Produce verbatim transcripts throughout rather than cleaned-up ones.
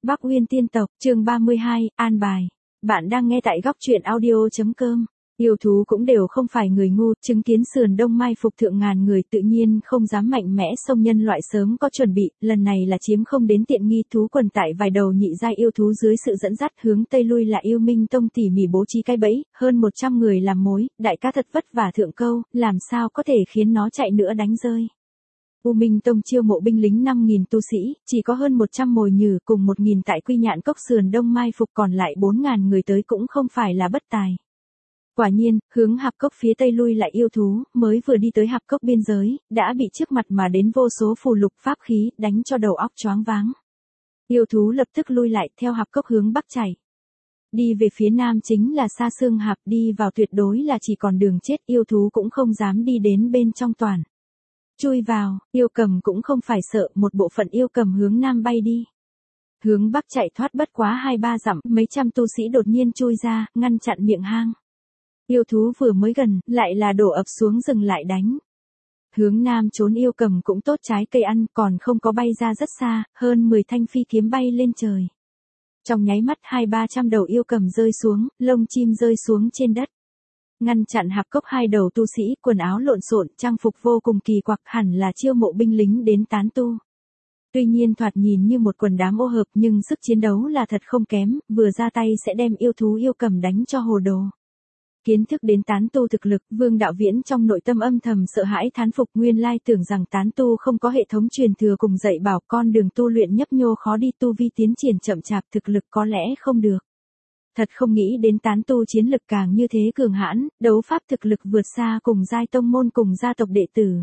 Bắc Uyên tiên tộc, chương ba mươi hai, an bài. Bạn đang nghe tại góc truyện audio.com. Yêu thú cũng đều không phải người ngu, chứng kiến sườn đông mai phục thượng ngàn người tự nhiên không dám mạnh mẽ xông, nhân loại sớm có chuẩn bị, lần này là chiếm không đến tiện nghi. Thú quần tại vài đầu nhị giai yêu thú dưới sự dẫn dắt hướng tây lui là Yêu Minh Tông tỉ mỉ bố trí cái bẫy, hơn một trăm người làm mối, đại ca thật vất vả thượng câu, làm sao có thể khiến nó chạy nữa đánh rơi. U Minh Tông chiêu mộ binh lính năm nghìn tu sĩ, chỉ có hơn một trăm mồi nhử cùng một nghìn tại Quy Nhạn Cốc sườn đông mai phục, còn lại bốn ngàn người tới cũng không phải là bất tài. Quả nhiên, hướng Hạp Cốc phía tây lui lại yêu thú, mới vừa đi tới Hạp Cốc biên giới, đã bị trước mặt mà đến vô số phù lục pháp khí, đánh cho đầu óc choáng váng. Yêu thú lập tức lui lại, theo Hạp Cốc hướng bắc chảy. Đi về phía nam chính là Sa Xương Hạp, đi vào tuyệt đối là chỉ còn đường chết, yêu thú cũng không dám đi đến bên trong toàn. Chui vào, yêu cầm cũng không phải sợ, một bộ phận yêu cầm hướng nam bay đi. Hướng bắc chạy thoát bất quá hai ba dặm, mấy trăm tu sĩ đột nhiên chui ra, ngăn chặn miệng hang. Yêu thú vừa mới gần, lại là đổ ập xuống dừng lại đánh. Hướng nam trốn yêu cầm cũng tốt trái cây ăn, còn không có bay ra rất xa, hơn mười thanh phi kiếm bay lên trời. Trong nháy mắt hai ba trăm đầu yêu cầm rơi xuống, lông chim rơi xuống trên đất. Ngăn chặn Hạp Cốc hai đầu tu sĩ, quần áo lộn xộn, trang phục vô cùng kỳ quặc, hẳn là chiêu mộ binh lính đến tán tu. Tuy nhiên thoạt nhìn như một quần đám ô hợp, nhưng sức chiến đấu là thật không kém, vừa ra tay sẽ đem yêu thú yêu cầm đánh cho hồ đồ. Kiến thức đến tán tu thực lực, Vương Đạo Viễn trong nội tâm âm thầm sợ hãi thán phục, nguyên lai tưởng rằng tán tu không có hệ thống truyền thừa cùng dạy bảo, con đường tu luyện nhấp nhô khó đi, tu vi tiến triển chậm chạp, thực lực có lẽ không được. Thật không nghĩ đến tán tu chiến lực càng như thế cường hãn, đấu pháp thực lực vượt xa cùng giai tông môn cùng gia tộc đệ tử.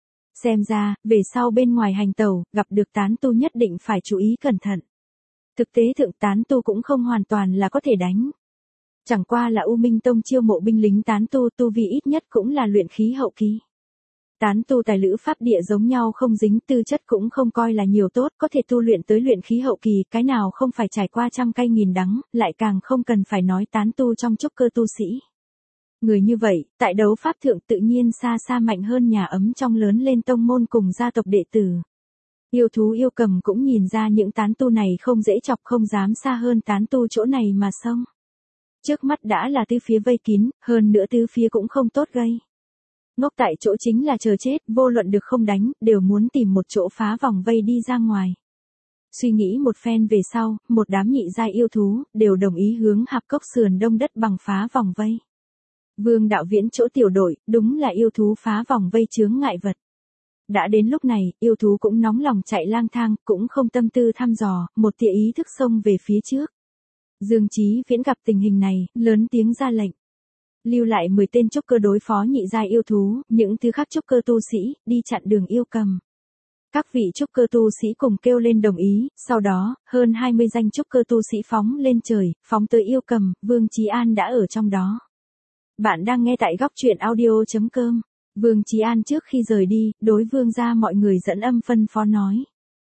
Xem ra, về sau bên ngoài hành tẩu, gặp được tán tu nhất định phải chú ý cẩn thận. Thực tế thượng tán tu cũng không hoàn toàn là có thể đánh. Chẳng qua là U Minh Tông chiêu mộ binh lính tán tu, tu vi ít nhất cũng là luyện khí hậu kỳ. Tán tu tài lữ pháp địa giống nhau không dính, tư chất cũng không coi là nhiều tốt, có thể tu luyện tới luyện khí hậu kỳ, cái nào không phải trải qua trăm cay nghìn đắng, lại càng không cần phải nói tán tu trong trúc cơ tu sĩ. Người như vậy, tại đấu pháp thượng tự nhiên xa xa mạnh hơn nhà ấm trong lớn lên tông môn cùng gia tộc đệ tử. Yêu thú yêu cầm cũng nhìn ra những tán tu này không dễ chọc, không dám xa hơn tán tu chỗ này mà xông. Trước mắt đã là tứ phía vây kín, hơn nữa tứ phía cũng không tốt gây. Ngốc tại chỗ chính là chờ chết, vô luận được không đánh, đều muốn tìm một chỗ phá vòng vây đi ra ngoài. Suy nghĩ một phen về sau, một đám nhị giai yêu thú, đều đồng ý hướng Hạp Cốc sườn đông đất bằng phá vòng vây. Vương Đạo Viễn chỗ tiểu đội, đúng là yêu thú phá vòng vây chướng ngại vật. Đã đến lúc này, yêu thú cũng nóng lòng chạy lang thang, cũng không tâm tư thăm dò, một tia ý thức xông về phía trước. Dương Chí Viễn gặp tình hình này, lớn tiếng ra lệnh. Lưu lại mười tên trúc cơ đối phó nhị giai yêu thú, những thứ khác trúc cơ tu sĩ, đi chặn đường yêu cầm. Các vị trúc cơ tu sĩ cùng kêu lên đồng ý, sau đó, hơn hai mươi danh trúc cơ tu sĩ phóng lên trời, phóng tới yêu cầm, Vương Chí An đã ở trong đó. Bạn đang nghe tại góc truyện audio.com. Vương Chí An trước khi rời đi, đối vương gia mọi người dẫn âm phân phó nói.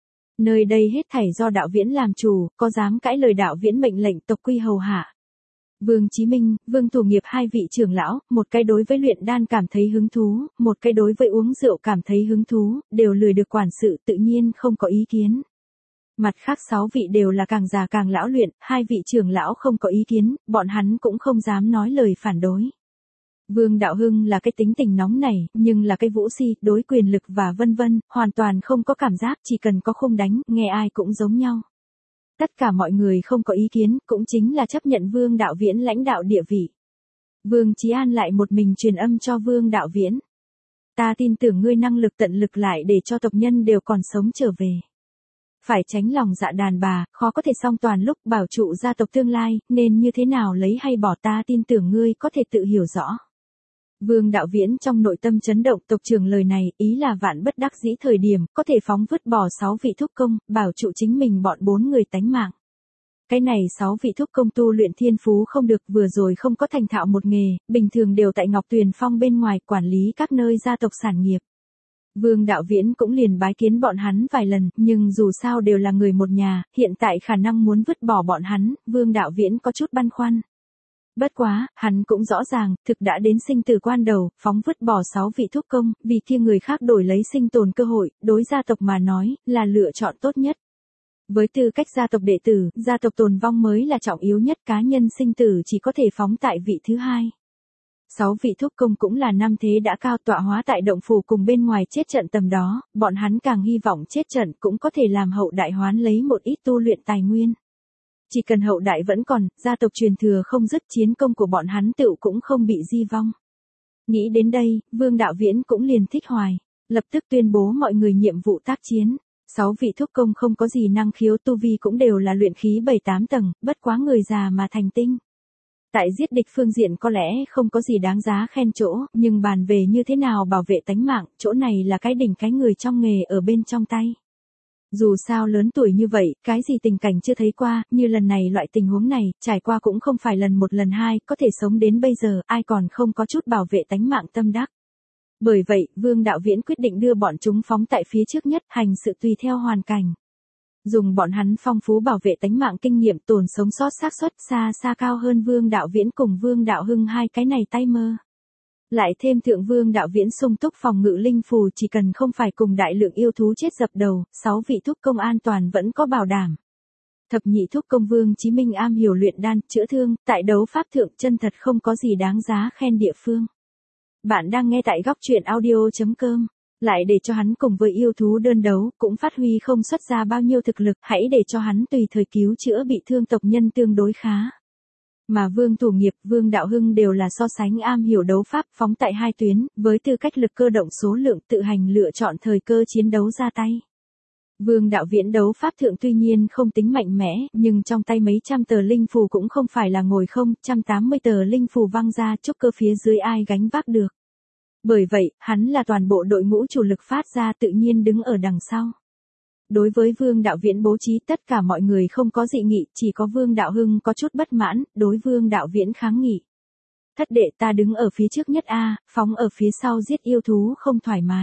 Nơi đây hết thảy do Đạo Viễn làm chủ, có dám cãi lời Đạo Viễn mệnh lệnh tộc quy hầu hạ. Vương Chí Minh, Vương Thủ Nghiệp hai vị trưởng lão, một cái đối với luyện đan cảm thấy hứng thú, một cái đối với uống rượu cảm thấy hứng thú, đều lười được quản sự, tự nhiên không có ý kiến. Mặt khác sáu vị đều là càng già càng lão luyện, hai vị trưởng lão không có ý kiến, bọn hắn cũng không dám nói lời phản đối. Vương Đạo Hưng là cái tính tình nóng nảy, nhưng là cái vũ si, đối quyền lực và vân vân, hoàn toàn không có cảm giác, chỉ cần có khung đánh, nghe ai cũng giống nhau. Tất cả mọi người không có ý kiến, cũng chính là chấp nhận Vương Đạo Viễn lãnh đạo địa vị. Vương Chí An lại một mình truyền âm cho Vương Đạo Viễn. Ta tin tưởng ngươi năng lực tận lực lại để cho tộc nhân đều còn sống trở về. Phải tránh lòng dạ đàn bà, khó có thể song toàn lúc bảo trụ gia tộc tương lai, nên như thế nào lấy hay bỏ ta tin tưởng ngươi có thể tự hiểu rõ. Vương Đạo Viễn trong nội tâm chấn động, tộc trưởng lời này, ý là vạn bất đắc dĩ thời điểm, có thể phóng vứt bỏ sáu vị thúc công, bảo trụ chính mình bọn bốn người tánh mạng. Cái này sáu vị thúc công tu luyện thiên phú không được, vừa rồi không có thành thạo một nghề, bình thường đều tại Ngọc Tuyền Phong bên ngoài quản lý các nơi gia tộc sản nghiệp. Vương Đạo Viễn cũng liền bái kiến bọn hắn vài lần, nhưng dù sao đều là người một nhà, hiện tại khả năng muốn vứt bỏ bọn hắn, Vương Đạo Viễn có chút băn khoăn. Bất quá, hắn cũng rõ ràng, thực đã đến sinh tử quan đầu, phóng vứt bỏ sáu vị thúc công, vì kia người khác đổi lấy sinh tồn cơ hội, đối gia tộc mà nói, là lựa chọn tốt nhất. Với tư cách gia tộc đệ tử, gia tộc tồn vong mới là trọng yếu nhất, cá nhân sinh tử chỉ có thể phóng tại vị thứ hai. Sáu vị thúc công cũng là năm thế đã cao, tọa hóa tại động phủ cùng bên ngoài chết trận tầm đó, bọn hắn càng hy vọng chết trận cũng có thể làm hậu đại hoán lấy một ít tu luyện tài nguyên. Chỉ cần hậu đại vẫn còn, gia tộc truyền thừa không dứt, chiến công của bọn hắn tựu cũng không bị di vong. Nghĩ đến đây, Vương Đạo Viễn cũng liền thích hoài, lập tức tuyên bố mọi người nhiệm vụ tác chiến. Sáu vị thúc công không có gì năng khiếu, tu vi cũng đều là luyện khí bảy tám tầng, bất quá người già mà thành tinh. Tại giết địch phương diện có lẽ không có gì đáng giá khen chỗ, nhưng bàn về như thế nào bảo vệ tánh mạng, chỗ này là cái đỉnh cái người trong nghề ở bên trong tay. Dù sao lớn tuổi như vậy, cái gì tình cảnh chưa thấy qua, như lần này loại tình huống này, trải qua cũng không phải lần một lần hai, có thể sống đến bây giờ, ai còn không có chút bảo vệ tánh mạng tâm đắc. Bởi vậy, Vương Đạo Viễn quyết định đưa bọn chúng phóng tại phía trước nhất, hành sự tùy theo hoàn cảnh. Dùng bọn hắn phong phú bảo vệ tánh mạng kinh nghiệm, tồn sống sót xác suất xa xa cao hơn Vương Đạo Viễn cùng Vương Đạo Hưng hai cái này tay mơ. Lại thêm thượng Vương Đạo Viễn sung túc phòng ngự linh phù, chỉ cần không phải cùng đại lượng yêu thú chết dập đầu, sáu vị thúc công an toàn vẫn có bảo đảm. Thập nhị thúc công Vương Chí Minh am hiểu luyện đan, chữa thương, tại đấu pháp thượng chân thật không có gì đáng giá khen địa phương. Bạn đang nghe tại góc truyện audio chấm com. Lại để cho hắn cùng với yêu thú đơn đấu, cũng phát huy không xuất ra bao nhiêu thực lực, hãy để cho hắn tùy thời cứu chữa bị thương tộc nhân tương đối khá. Mà Vương Thủ Nghiệp, Vương Đạo Hưng đều là so sánh am hiểu đấu pháp, phóng tại hai tuyến, với tư cách lực cơ động số lượng tự hành lựa chọn thời cơ chiến đấu ra tay. Vương Đạo Viễn đấu pháp thượng tuy nhiên không tính mạnh mẽ, nhưng trong tay mấy trăm tờ linh phù cũng không phải là ngồi không, một trăm tám mươi tờ linh phù văng ra, chốc cơ phía dưới ai gánh vác được. Bởi vậy, hắn là toàn bộ đội ngũ chủ lực phát ra, tự nhiên đứng ở đằng sau. Đối với Vương Đạo Viễn bố trí, tất cả mọi người không có dị nghị, chỉ có Vương Đạo Hưng có chút bất mãn, đối Vương Đạo Viễn kháng nghị. Thất đệ, ta đứng ở phía trước nhất a, phóng ở phía sau giết yêu thú không thoải mái.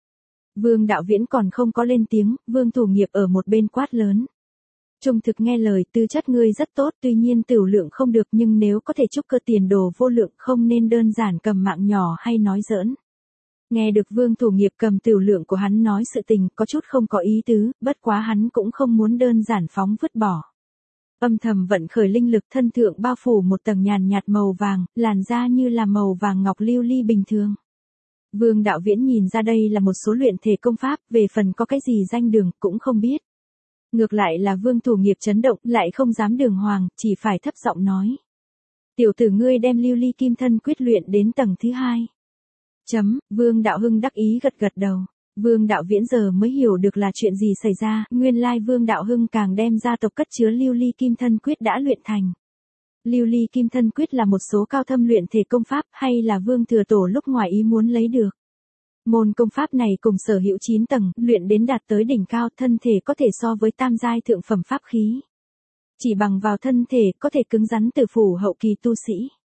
Vương Đạo Viễn còn không có lên tiếng, Vương Thủ Nghiệp ở một bên quát lớn. Trung thực nghe lời, tư chất ngươi rất tốt, tuy nhiên tửu lượng không được, nhưng nếu có thể trúc cơ tiền đồ vô lượng, không nên đơn giản cầm mạng nhỏ hay nói giỡn. Nghe được Vương Thủ Nghiệp cầm tửu lượng của hắn nói sự tình, có chút không có ý tứ, bất quá hắn cũng không muốn đơn giản phóng vứt bỏ. Âm thầm vận khởi linh lực, thân thượng bao phủ một tầng nhàn nhạt màu vàng, làn da như là màu vàng ngọc lưu ly bình thường. Vương Đạo Viễn nhìn ra đây là một số luyện thể công pháp, về phần có cái gì danh đường, cũng không biết. Ngược lại là Vương Thủ Nghiệp chấn động, lại không dám đường hoàng, chỉ phải thấp giọng nói. Tiểu tử ngươi đem lưu ly kim thân quyết luyện đến tầng thứ hai. Chấm, Vương Đạo Hưng đắc ý gật gật đầu. Vương Đạo Viễn giờ mới hiểu được là chuyện gì xảy ra, nguyên lai Vương Đạo Hưng càng đem gia tộc cất chứa lưu ly kim thân quyết đã luyện thành. Lưu ly kim thân quyết là một số cao thâm luyện thể công pháp, hay là Vương Thừa Tổ lúc ngoài ý muốn lấy được. Môn công pháp này cùng sở hữu chín tầng, luyện đến đạt tới đỉnh cao, thân thể có thể so với tam giai thượng phẩm pháp khí. Chỉ bằng vào thân thể, có thể cứng rắn từ phủ hậu kỳ tu sĩ.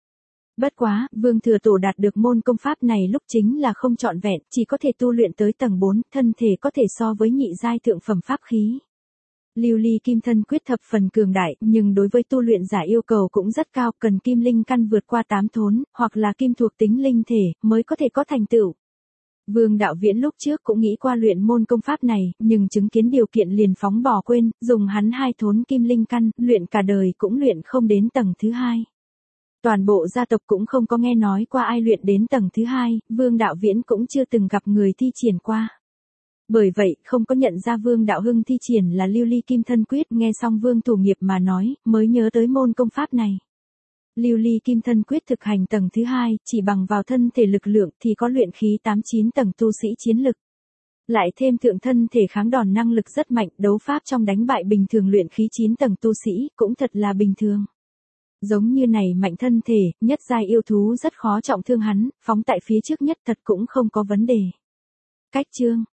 Bất quá, Vương Thừa Tổ đạt được môn công pháp này lúc chính là không trọn vẹn, chỉ có thể tu luyện tới tầng bốn, thân thể có thể so với nhị giai thượng phẩm pháp khí. Lưu ly kim thân quyết thập phần cường đại, nhưng đối với tu luyện giả yêu cầu cũng rất cao, cần kim linh căn vượt qua tám thốn, hoặc là kim thuộc tính linh thể, mới có thể có thành tựu. Vương Đạo Viễn lúc trước cũng nghĩ qua luyện môn công pháp này, nhưng chứng kiến điều kiện liền phóng bỏ quên, dùng hắn hai thốn kim linh căn, luyện cả đời cũng luyện không đến tầng thứ hai. Toàn bộ gia tộc cũng không có nghe nói qua ai luyện đến tầng thứ hai, Vương Đạo Viễn cũng chưa từng gặp người thi triển qua. Bởi vậy, không có nhận ra Vương Đạo Hưng thi triển là lưu ly kim thân quyết, nghe xong Vương Thủ Nghiệp mà nói, mới nhớ tới môn công pháp này. Lưu ly kim thân quyết thực hành tầng thứ hai, chỉ bằng vào thân thể lực lượng thì có luyện khí tám chín tầng tu sĩ chiến lực. Lại thêm thượng thân thể kháng đòn năng lực rất mạnh, đấu pháp trong đánh bại bình thường luyện khí chín tầng tu sĩ, cũng thật là bình thường. Giống như này mạnh thân thể, nhất giai yêu thú rất khó trọng thương hắn, phóng tại phía trước nhất thật cũng không có vấn đề. Cách chương